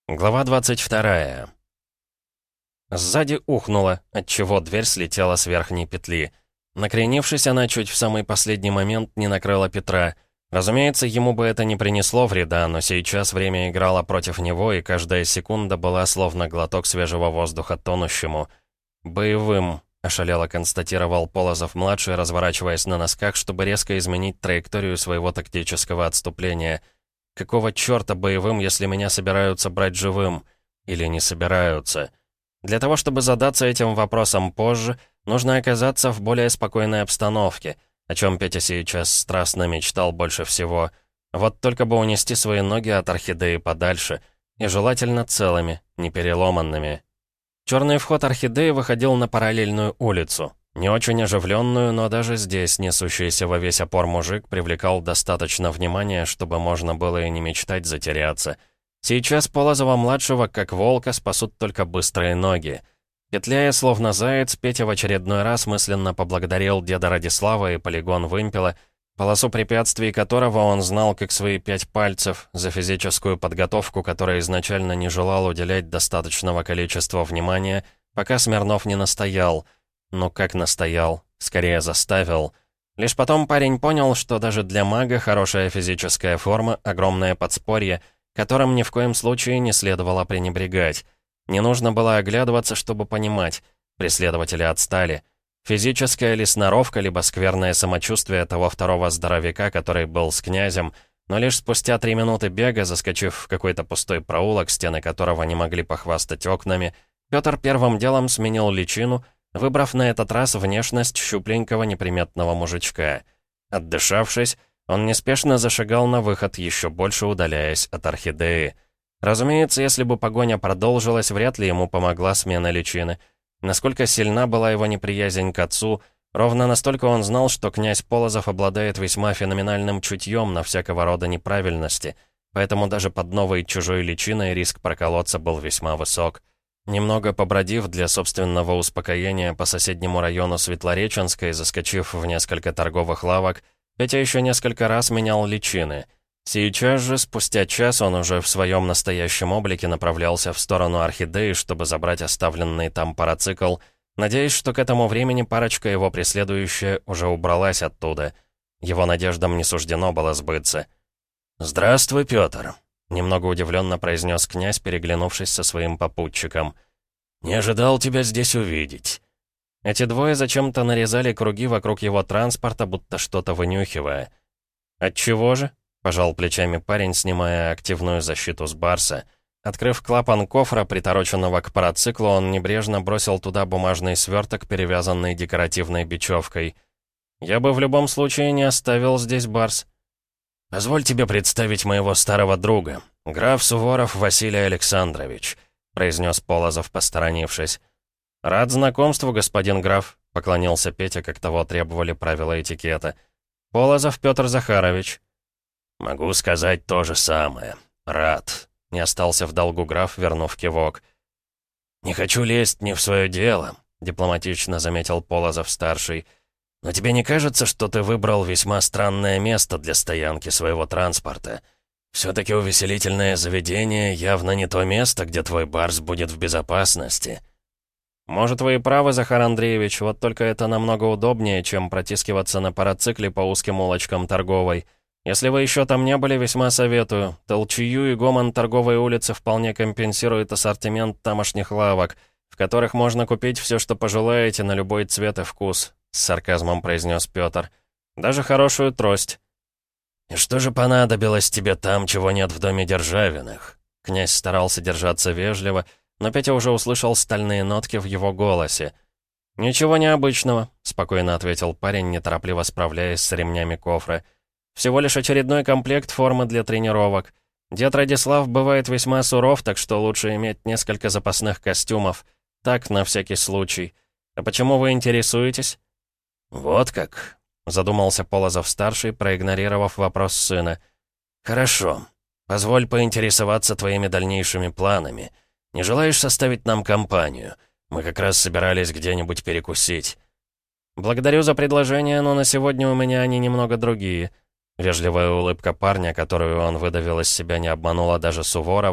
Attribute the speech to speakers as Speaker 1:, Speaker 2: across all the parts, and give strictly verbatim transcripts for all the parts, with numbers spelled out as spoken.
Speaker 1: Глава двадцать вторая. Сзади ухнуло, отчего дверь слетела с верхней петли. Накренившись, она чуть в самый последний момент не накрыла Петра. Разумеется, ему бы это не принесло вреда, но сейчас время играло против него, и каждая секунда была словно глоток свежего воздуха тонущему. «Боевым», — ошалело констатировал Полозов-младший, разворачиваясь на носках, чтобы резко изменить траекторию своего тактического отступления. «Какого чёрта боевым, если меня собираются брать живым? Или не собираются?» Для того, чтобы задаться этим вопросом позже, нужно оказаться в более спокойной обстановке, о чем Петя сейчас страстно мечтал больше всего. Вот только бы унести свои ноги от орхидеи подальше, и желательно целыми, не переломанными. Черный вход орхидеи выходил на параллельную улицу. Не очень оживленную, но даже здесь несущийся во весь опор мужик привлекал достаточно внимания, чтобы можно было и не мечтать затеряться. Сейчас Полозова-младшего, как волка, спасут только быстрые ноги. Петляя словно заяц, Петя в очередной раз мысленно поблагодарил деда Радислава и полигон вымпела, полосу препятствий которого он знал как свои пять пальцев, за физическую подготовку, которой изначально не желал уделять достаточного количества внимания, пока Смирнов не настоял. Ну как настоял? Скорее заставил. Лишь потом парень понял, что даже для мага хорошая физическая форма — огромное подспорье, которым ни в коем случае не следовало пренебрегать. Не нужно было оглядываться, чтобы понимать. Преследователи отстали. Физическая ли сноровка, либо скверное самочувствие того второго здоровяка, который был с князем, но лишь спустя три минуты бега, заскочив в какой-то пустой проулок, стены которого не могли похвастать окнами, Пётр первым делом сменил личину, выбрав на этот раз внешность щупленького неприметного мужичка. Отдышавшись, он неспешно зашагал на выход, еще больше удаляясь от орхидеи. Разумеется, если бы погоня продолжилась, вряд ли ему помогла смена личины. Насколько сильна была его неприязнь к отцу, ровно настолько он знал, что князь Полозов обладает весьма феноменальным чутьем на всякого рода неправильности, поэтому даже под новой чужой личиной риск проколоться был весьма высок. Немного побродив для собственного успокоения по соседнему району Светлореченской, заскочив в несколько торговых лавок, Петя еще несколько раз менял личины. Сейчас же, спустя час, он уже в своем настоящем облике направлялся в сторону орхидеи, чтобы забрать оставленный там парацикл, надеясь, что к этому времени парочка его преследующая уже убралась оттуда. Его надеждам не суждено было сбыться. «Здравствуй, Пётр», — немного удивленно произнес князь, переглянувшись со своим попутчиком. «Не ожидал тебя здесь увидеть». Эти двое зачем-то нарезали круги вокруг его транспорта, будто что-то вынюхивая. «Отчего же?» — пожал плечами парень, снимая активную защиту с барса. Открыв клапан кофра, притороченного к парациклу, он небрежно бросил туда бумажный сверток, перевязанный декоративной бечевкой. «Я бы в любом случае не оставил здесь барс». «Позволь тебе представить моего старого друга, граф Суворов Василий Александрович», — произнес Полозов, посторонившись. «Рад знакомству, господин граф», — поклонился Петя, как того требовали правила этикета. «Полозов Петр Захарович». «Могу сказать то же самое. Рад», — не остался в долгу граф, вернув кивок. «Не хочу лезть не в свое дело», — дипломатично заметил Полозов-старший. «Но тебе не кажется, что ты выбрал весьма странное место для стоянки своего транспорта? Все-таки увеселительное заведение явно не то место, где твой барс будет в безопасности». «Может, вы и правы, Захар Андреевич, вот только это намного удобнее, чем протискиваться на парацикле по узким улочкам Торговой. Если вы еще там не были, весьма советую. Толчую и гомон Торговой улицы вполне компенсирует ассортимент тамошних лавок, в которых можно купить все, что пожелаете, на любой цвет и вкус», — с сарказмом произнес Петр. «Даже хорошую трость». «И что же понадобилось тебе там, чего нет в доме Державиных?» Князь старался держаться вежливо, но Петя уже услышал стальные нотки в его голосе. «Ничего необычного», — спокойно ответил парень, неторопливо справляясь с ремнями кофра. «Всего лишь очередной комплект формы для тренировок. Дед Радислав бывает весьма суров, так что лучше иметь несколько запасных костюмов. Так, на всякий случай. А почему вы интересуетесь?» «Вот как», — задумался Полозов-старший, проигнорировав вопрос сына. «Хорошо. Позволь поинтересоваться твоими дальнейшими планами. Не желаешь составить нам компанию? Мы как раз собирались где-нибудь перекусить». «Благодарю за предложение, но на сегодня у меня они немного другие». Вежливая улыбка парня, которую он выдавил из себя, не обманула даже Суворова,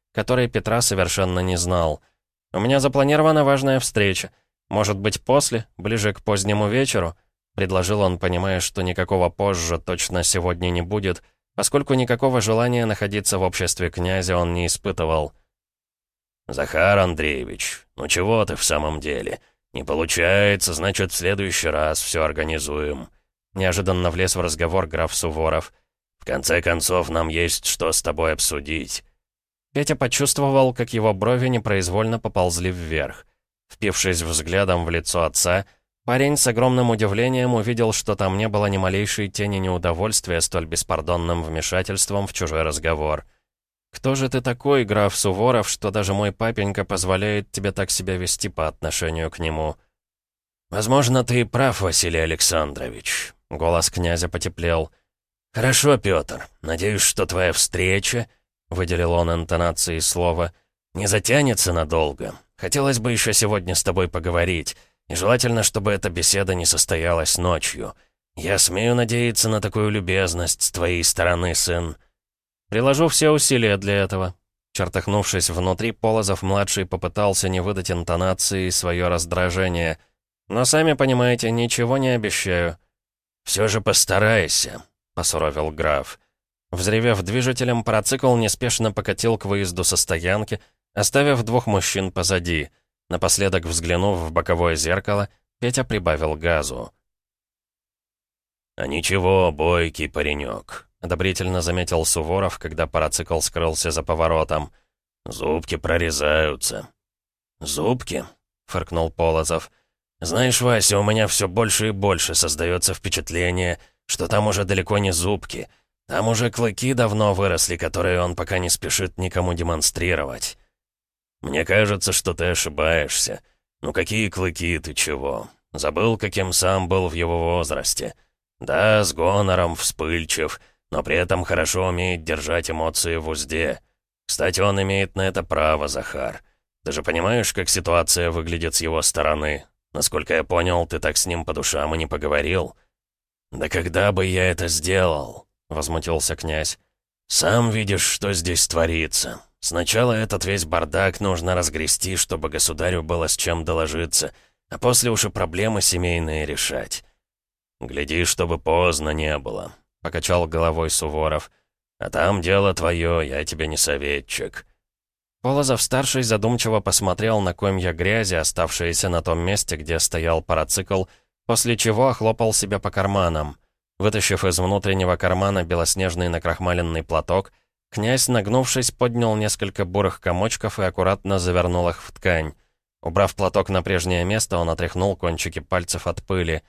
Speaker 1: которой Петра совершенно не знал. «У меня запланирована важная встреча. Может быть, после, ближе к позднему вечеру?» — предложил он, понимая, что никакого позже точно сегодня не будет, поскольку никакого желания находиться в обществе князя он не испытывал.
Speaker 2: «Захар Андреевич, ну чего ты в самом деле? Не получается, значит, в следующий раз все организуем».
Speaker 1: Неожиданно влез в разговор граф Суворов.
Speaker 2: «В конце концов, нам есть что с тобой обсудить».
Speaker 1: Петя почувствовал, как его брови непроизвольно поползли вверх. Впившись взглядом в лицо отца, парень с огромным удивлением увидел, что там не было ни малейшей тени неудовольствия столь беспардонным вмешательством в чужой разговор. «Кто же ты такой, граф Суворов, что даже мой папенька позволяет тебе так себя вести по отношению к нему?»
Speaker 2: «Возможно, ты и прав, Василий Александрович», — голос князя потеплел. «Хорошо, Петр, надеюсь, что твоя встреча...» — выделил он интонацией слова, — «не затянется надолго. Хотелось бы еще сегодня с тобой поговорить, и желательно, чтобы эта беседа не состоялась ночью. Я смею надеяться на такую любезность с твоей стороны, сын».
Speaker 1: «Приложу все усилия для этого». Чертыхнувшись внутри, Полозов-младший попытался не выдать интонации свое раздражение. «Но сами понимаете, ничего не обещаю».
Speaker 2: «Все же постарайся», — посуровил граф.
Speaker 1: Взревев движителем, парацикл неспешно покатил к выезду со стоянки, оставив двух мужчин позади. Напоследок взглянув в боковое зеркало, Петя прибавил газу.
Speaker 2: «А ничего, бойкий паренек»,
Speaker 1: — одобрительно заметил Суворов, когда парацикл скрылся за поворотом.
Speaker 2: «Зубки прорезаются». «Зубки?» — фыркнул Полозов. «Знаешь, Вася, у меня все больше и больше создается впечатление, что там уже далеко не зубки. Там уже клыки давно выросли, которые он пока не спешит никому демонстрировать». «Мне кажется, что ты ошибаешься. Ну какие клыки, ты чего? Забыл, каким сам был в его возрасте. Да, с гонором, вспыльчив, но при этом хорошо умеет держать эмоции в узде. Кстати, он имеет на это право, Захар. Ты же понимаешь, как ситуация выглядит с его стороны? Насколько я понял, ты так с ним по душам и не поговорил». «Да когда бы я это сделал?» — возмутился князь. «Сам видишь, что здесь творится. Сначала этот весь бардак нужно разгрести, чтобы государю было с чем доложиться, а после уж и проблемы семейные решать». «Гляди, чтобы поздно не было», — покачал головой Суворов. «А там дело твое, я тебе не советчик». Полозов-старший задумчиво посмотрел на комья грязи, оставшиеся на том месте, где стоял парацикл, после чего охлопал себя по карманам. Вытащив из внутреннего кармана белоснежный накрахмаленный платок, князь, нагнувшись, поднял несколько бурых комочков и аккуратно завернул их в ткань. Убрав платок на прежнее место, он отряхнул кончики пальцев от пыли.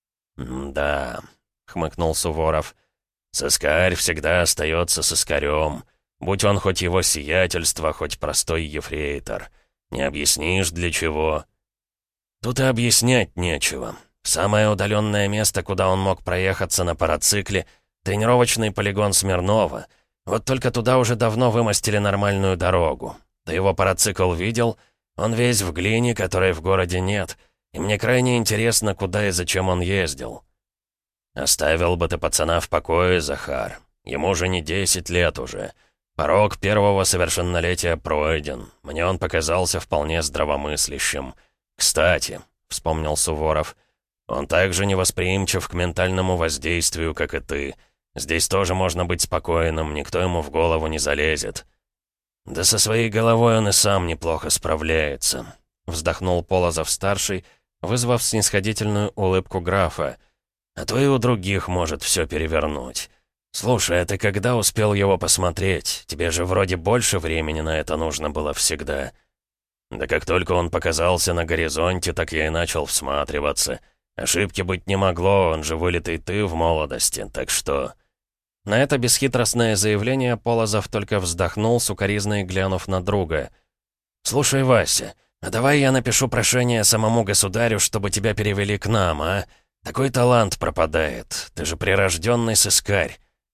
Speaker 2: «Да», — хмыкнул Суворов, — «сыскарь всегда остается сыскарем, будь он хоть его сиятельство, хоть простой ефрейтор. Не объяснишь, для чего?» «Тут и объяснять нечего. Самое удаленное место, куда он мог проехаться на парацикле — тренировочный полигон Смирнова. Вот только туда уже давно вымостили нормальную дорогу. Ты его парацикл видел? Он весь в глине, которой в городе нет. И мне крайне интересно, куда и зачем он ездил». «Оставил бы ты пацана в покое, Захар. Ему же не десять лет уже. Порог первого совершеннолетия пройден. Мне он показался вполне здравомыслящим. Кстати», — вспомнил Суворов, — «он также невосприимчив к ментальному воздействию, как и ты. Здесь тоже можно быть спокойным, никто ему в голову не залезет». «Да со своей головой он и сам неплохо справляется», — вздохнул Полозов-старший, вызвав снисходительную улыбку графа. «А то и у других может все перевернуть. Слушай, а ты когда успел его посмотреть? Тебе же вроде больше времени на это нужно было всегда». «Да как только он показался на горизонте, так я и начал всматриваться. Ошибки быть не могло, он же вылитый ты в молодости, так что...» На это бесхитростное заявление Полозов только вздохнул, сукоризной глянув на друга. «Слушай, Вася, а давай я напишу прошение самому государю, чтобы тебя перевели к нам, а? Такой талант пропадает, ты же прирожденный сыскарь».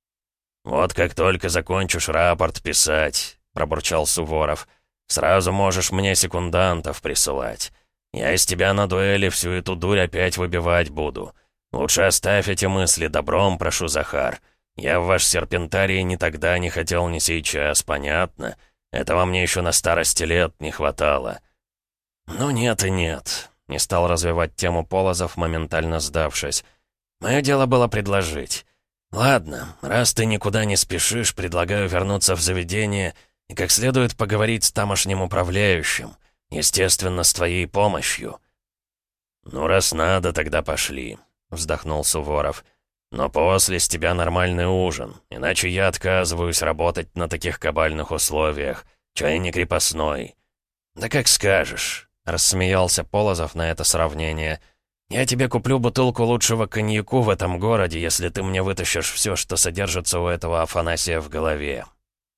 Speaker 2: «Вот как только закончишь рапорт писать», — пробурчал Суворов, — «сразу можешь мне секундантов присылать. Я из тебя на дуэли всю эту дурь опять выбивать буду. Лучше оставь эти мысли, добром прошу, Захар. Я в ваш серпентарий ни тогда не хотел, ни сейчас, понятно? Этого мне еще на старости лет не хватало». «Ну нет и нет», — не стал развивать тему Полозов, моментально сдавшись. «Мое дело было предложить. Ладно, раз ты никуда не спешишь, предлагаю вернуться в заведение и как следует поговорить с тамошним управляющим, естественно, с твоей помощью». «Ну, раз надо, тогда пошли», — вздохнул Суворов. «Но после с тебя нормальный ужин, иначе я отказываюсь работать на таких кабальных условиях. Чай не крепостной». «Да как скажешь», — рассмеялся Полозов на это сравнение. «Я тебе куплю бутылку лучшего коньяку в этом городе, если ты мне вытащишь все, что содержится у этого Афанасия в голове».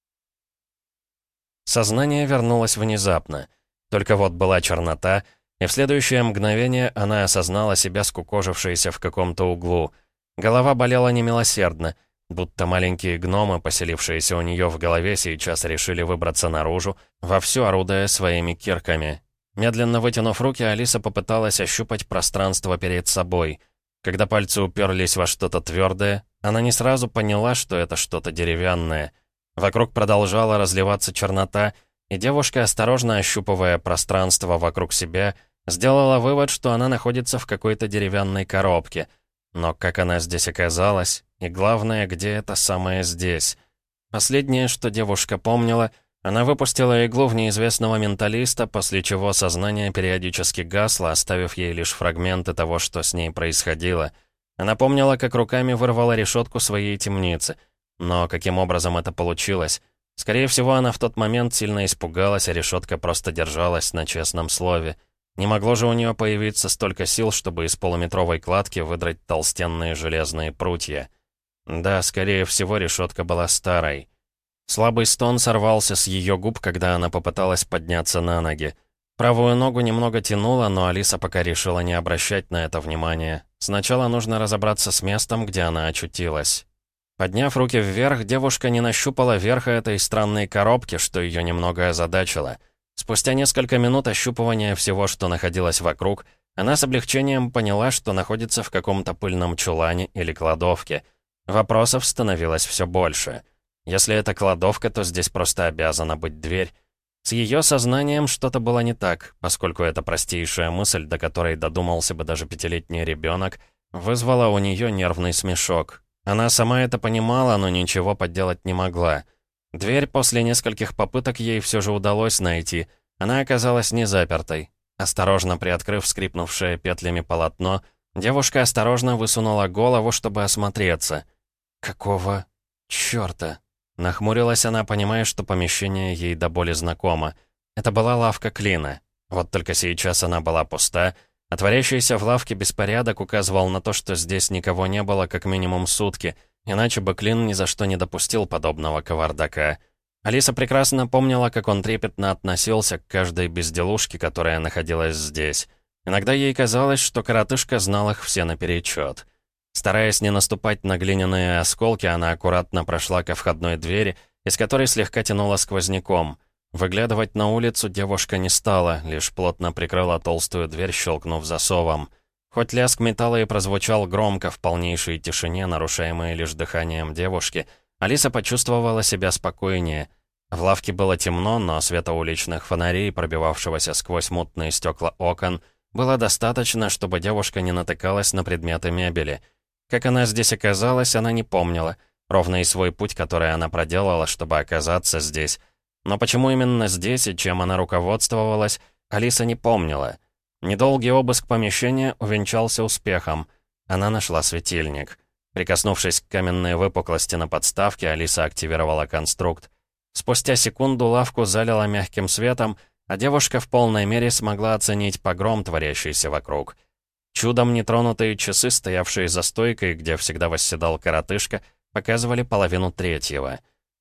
Speaker 1: Сознание вернулось внезапно. Только вот была чернота, и в следующее мгновение она осознала себя скукожившейся в каком-то углу. Голова болела немилосердно, будто маленькие гномы, поселившиеся у нее в голове, сейчас решили выбраться наружу, вовсю орудуя своими кирками. Медленно вытянув руки, Алиса попыталась ощупать пространство перед собой. Когда пальцы уперлись во что-то твердое, она не сразу поняла, что это что-то деревянное. Вокруг продолжала разливаться чернота, и девушка, осторожно ощупывая пространство вокруг себя, сделала вывод, что она находится в какой-то деревянной коробке. Но как она здесь оказалась, и главное, где это самое здесь? Последнее, что девушка помнила, она выпустила иглу в неизвестного менталиста, после чего сознание периодически гасло, оставив ей лишь фрагменты того, что с ней происходило. Она помнила, как руками вырвала решетку своей темницы. Но каким образом это получилось? Скорее всего, она в тот момент сильно испугалась, а решетка просто держалась на честном слове. Не могло же у нее появиться столько сил, чтобы из полуметровой кладки выдрать толстенные железные прутья. Да, скорее всего, решетка была старой. Слабый стон сорвался с ее губ, когда она попыталась подняться на ноги. Правую ногу немного тянуло, но Алиса пока решила не обращать на это внимания. Сначала нужно разобраться с местом, где она очутилась. Подняв руки вверх, девушка не нащупала верха этой странной коробки, что ее немного озадачило. Спустя несколько минут ощупывания всего, что находилось вокруг, она с облегчением поняла, что находится в каком-то пыльном чулане или кладовке. Вопросов становилось все больше. Если это кладовка, то здесь просто обязана быть дверь. С ее сознанием что-то было не так, поскольку эта простейшая мысль, до которой додумался бы даже пятилетний ребенок, вызвала у нее нервный смешок. Она сама это понимала, но ничего поделать не могла. Дверь после нескольких попыток ей все же удалось найти. Она оказалась не запертой. Осторожно приоткрыв скрипнувшее петлями полотно, девушка осторожно высунула голову, чтобы осмотреться. «Какого чёрта?» Нахмурилась она, понимая, что помещение ей до боли знакомо. Это была лавка Клина. Вот только сейчас она была пуста, а творящийся в лавке беспорядок указывал на то, что здесь никого не было как минимум сутки, иначе бы Клин ни за что не допустил подобного кавардака. Алиса прекрасно помнила, как он трепетно относился к каждой безделушке, которая находилась здесь. Иногда ей казалось, что коротышка знал их все наперечет. Стараясь не наступать на глиняные осколки, она аккуратно прошла ко входной двери, из которой слегка тянула сквозняком. Выглядывать на улицу девушка не стала, лишь плотно прикрыла толстую дверь, щелкнув засовом. Хоть лязг металла и прозвучал громко в полнейшей тишине, нарушаемой лишь дыханием девушки, Алиса почувствовала себя спокойнее. В лавке было темно, но света уличных фонарей, пробивавшегося сквозь мутные стекла окон, было достаточно, чтобы девушка не натыкалась на предметы мебели. Как она здесь оказалась, она не помнила, ровно и свой путь, который она проделала, чтобы оказаться здесь. Но почему именно здесь и чем она руководствовалась, Алиса не помнила. Недолгий обыск помещения увенчался успехом. Она нашла светильник. Прикоснувшись к каменной выпуклости на подставке, Алиса активировала конструкт. Спустя секунду лавку залило мягким светом, а девушка в полной мере смогла оценить погром, творящийся вокруг. Чудом нетронутые часы, стоявшие за стойкой, где всегда восседал коротышка, показывали половину третьего.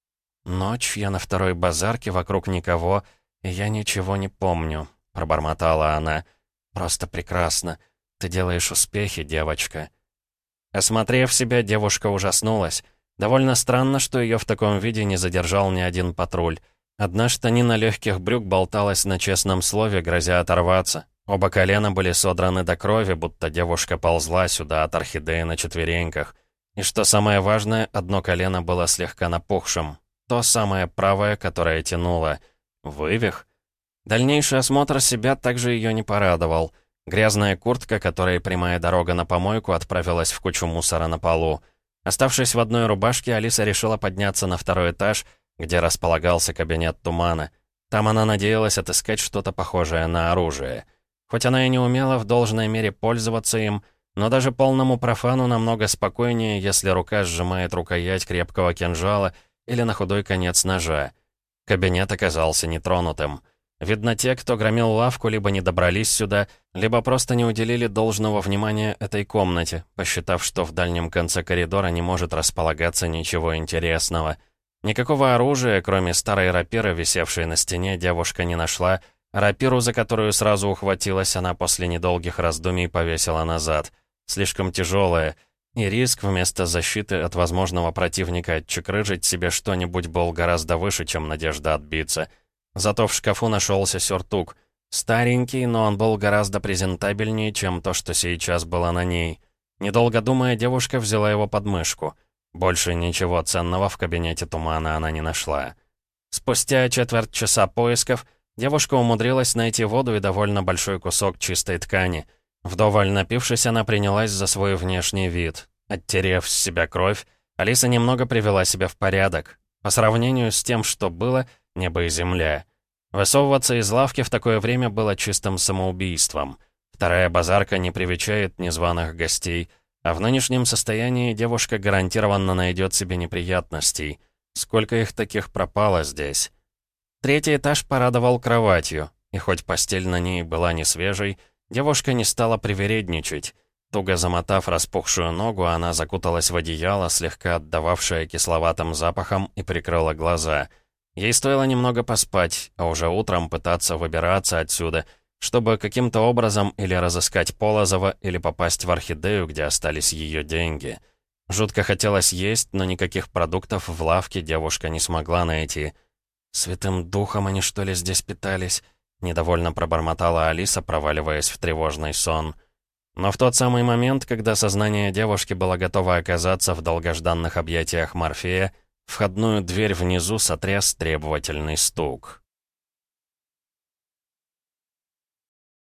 Speaker 1: «Ночь, я на второй базарке, вокруг никого, и я ничего не помню», — пробормотала она. «Просто прекрасно. Ты делаешь успехи, девочка». Осмотрев себя, девушка ужаснулась. Довольно странно, что ее в таком виде не задержал ни один патруль. Одна штанина легких брюк болталась на честном слове, грозя оторваться. Оба колена были содраны до крови, будто девушка ползла сюда от орхидеи на четвереньках. И что самое важное, одно колено было слегка напухшим. то самое правое, которое тянуло. Вывих? Дальнейший осмотр себя также ее не порадовал. Грязная куртка, которой прямая дорога на помойку, отправилась в кучу мусора на полу. Оставшись в одной рубашке, Алиса решила подняться на второй этаж, где располагался кабинет Тумана. Там она надеялась отыскать что-то похожее на оружие. Хоть она и не умела в должной мере пользоваться им, но даже полному профану намного спокойнее, если рука сжимает рукоять крепкого кинжала или на худой конец ножа. Кабинет оказался нетронутым. Видно, те, кто громил лавку, либо не добрались сюда, либо просто не уделили должного внимания этой комнате, посчитав, что в дальнем конце коридора не может располагаться ничего интересного. Никакого оружия, кроме старой рапиры, висевшей на стене, девушка не нашла, а рапиру, за которую сразу ухватилась, она после недолгих раздумий повесила назад. Слишком тяжелая, и риск вместо защиты от возможного противника отчекрыжить себе что-нибудь был гораздо выше, чем надежда отбиться. Зато в шкафу нашелся сюртук. Старенький, но он был гораздо презентабельнее, чем то, что сейчас было на ней. Недолго думая, девушка взяла его под мышку. Больше ничего ценного в кабинете Тумана она не нашла. Спустя четверть часа поисков девушка умудрилась найти воду и довольно большой кусок чистой ткани. Вдоволь напившись, она принялась за свой внешний вид. Оттерев с себя кровь, Алиса немного привела себя в порядок. По сравнению с тем, что было, небо и земля. Высовываться из лавки в такое время было чистым самоубийством. Вторая базарка не привечает незваных гостей, а в нынешнем состоянии девушка гарантированно найдет себе неприятностей. Сколько их таких пропало здесь? Третий этаж порадовал кроватью, и хоть постель на ней была не свежей, девушка не стала привередничать. Туго замотав распухшую ногу, она закуталась в одеяло, слегка отдававшее кисловатым запахом, и прикрыла глаза. Ей стоило немного поспать, а уже утром пытаться выбираться отсюда, чтобы каким-то образом или разыскать Полозова, или попасть в Орхидею, где остались ее деньги. Жутко хотелось есть, но никаких продуктов в лавке девушка не смогла найти. «Святым духом они, что ли, здесь питались?» — недовольно пробормотала Алиса, проваливаясь в тревожный сон. Но в тот самый момент, когда сознание девушки было готово оказаться в долгожданных объятиях Морфея, входную дверь внизу сотряс требовательный стук.